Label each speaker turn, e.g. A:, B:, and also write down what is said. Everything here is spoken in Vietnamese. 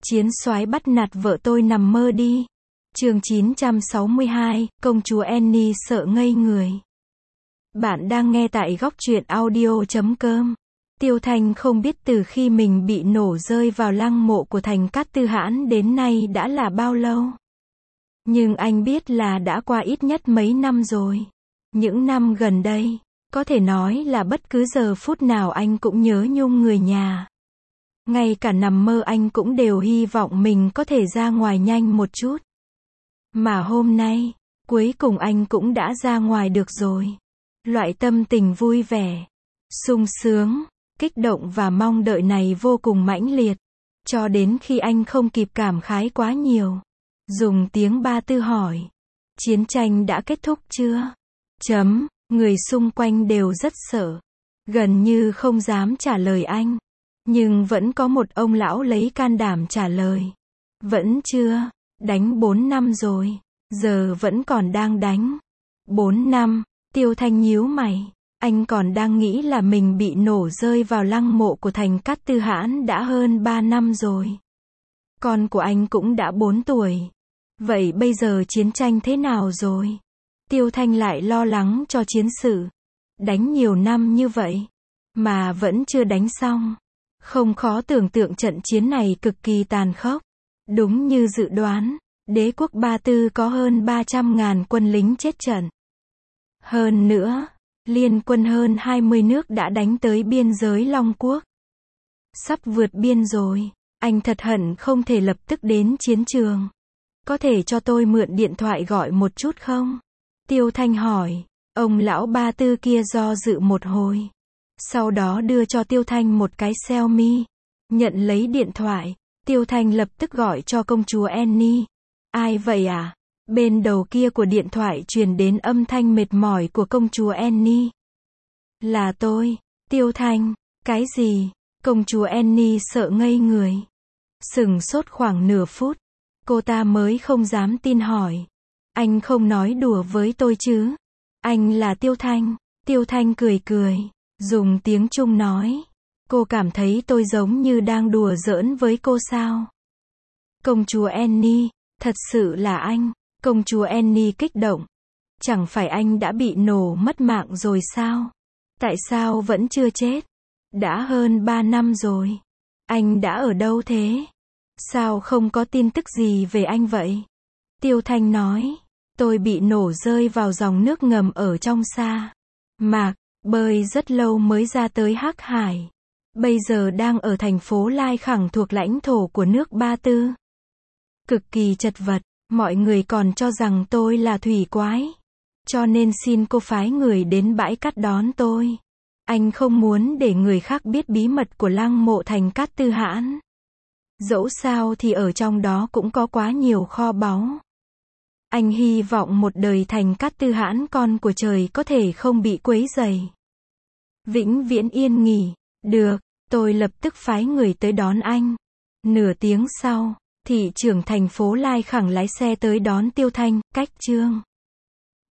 A: Chiến soái bắt nạt vợ tôi nằm mơ đi. Chương 962, công chúa Annie sợ ngây người. Bạn đang nghe tại góc truyện audio.com. Tiêu Thanh không biết từ khi mình bị nổ rơi vào lăng mộ của Thành Cát Tư Hãn đến nay đã là bao lâu. Nhưng anh biết là đã qua ít nhất mấy năm rồi. Những năm gần đây, có thể nói là bất cứ giờ phút nào anh cũng nhớ nhung người nhà. Ngay cả nằm mơ anh cũng đều hy vọng mình có thể ra ngoài nhanh một chút. Mà hôm nay, cuối cùng anh cũng đã ra ngoài được rồi. Loại tâm tình vui vẻ, sung sướng, kích động và mong đợi này vô cùng mãnh liệt. Cho đến khi anh không kịp cảm khái quá nhiều. Dùng tiếng Ba Tư hỏi. Chiến tranh đã kết thúc chưa? Người xung quanh đều rất sợ. Gần như không dám trả lời anh. Nhưng vẫn có một ông lão lấy can đảm trả lời. Vẫn chưa, đánh 4 năm rồi, giờ vẫn còn đang đánh. 4 năm, Tiêu Thanh nhíu mày, anh còn đang nghĩ là mình bị nổ rơi vào lăng mộ của Thành Cát Tư Hãn đã hơn 3 năm rồi. Con của anh cũng đã 4 tuổi. Vậy bây giờ chiến tranh thế nào rồi? Tiêu Thanh lại lo lắng cho chiến sự. Đánh nhiều năm như vậy, mà vẫn chưa đánh xong. Không khó tưởng tượng trận chiến này cực kỳ tàn khốc. Đúng như dự đoán, đế quốc Ba Tư có hơn 300.000 quân lính chết trận. Hơn nữa, liên quân hơn 20 nước đã đánh tới biên giới Long Quốc. Sắp vượt biên rồi, anh thật hận không thể lập tức đến chiến trường. Có thể cho tôi mượn điện thoại gọi một chút không? Tiêu Thanh hỏi. Ông lão Ba Tư kia do dự một hồi. Sau đó đưa cho Tiêu Thanh một cái Xiaomi. Nhận lấy điện thoại, Tiêu Thanh lập tức gọi cho công chúa Annie. Ai vậy à? Bên đầu kia của điện thoại truyền đến âm thanh mệt mỏi của công chúa Annie. Là tôi, Tiêu Thanh. Cái gì? Công chúa Annie sợ ngây người. Sửng sốt khoảng nửa phút. Cô ta mới không dám tin hỏi. Anh không nói đùa với tôi chứ? Anh là Tiêu Thanh. Tiêu Thanh cười cười. Dùng tiếng Trung nói. Cô cảm thấy tôi giống như đang đùa giỡn với cô sao? Công chúa Annie, thật sự là anh. Công chúa Annie kích động. Chẳng phải anh đã bị nổ mất mạng rồi sao? Tại sao vẫn chưa chết? Đã hơn 3 năm rồi. Anh đã ở đâu thế? Sao không có tin tức gì về anh vậy? Tiêu Thanh nói. Tôi bị nổ rơi vào dòng nước ngầm ở trong sa mạc, bơi rất lâu mới ra tới Hắc Hải. Bây giờ đang ở thành phố Lai Khẳng thuộc lãnh thổ của nước Ba Tư. Cực kỳ chật vật, mọi người còn cho rằng tôi là thủy quái. Cho nên xin cô phái người đến bãi cát đón tôi. Anh không muốn để người khác biết bí mật của lăng mộ Thành Cát Tư Hãn. Dẫu sao thì ở trong đó cũng có quá nhiều kho báu. Anh hy vọng một đời Thành Cát Tư Hãn con của trời có thể không bị quấy rầy. Vĩnh viễn yên nghỉ. Được, tôi lập tức phái người tới đón anh. Nửa tiếng sau, thị trưởng thành phố Lai Khẳng lái xe tới đón Tiêu Thanh, cách chương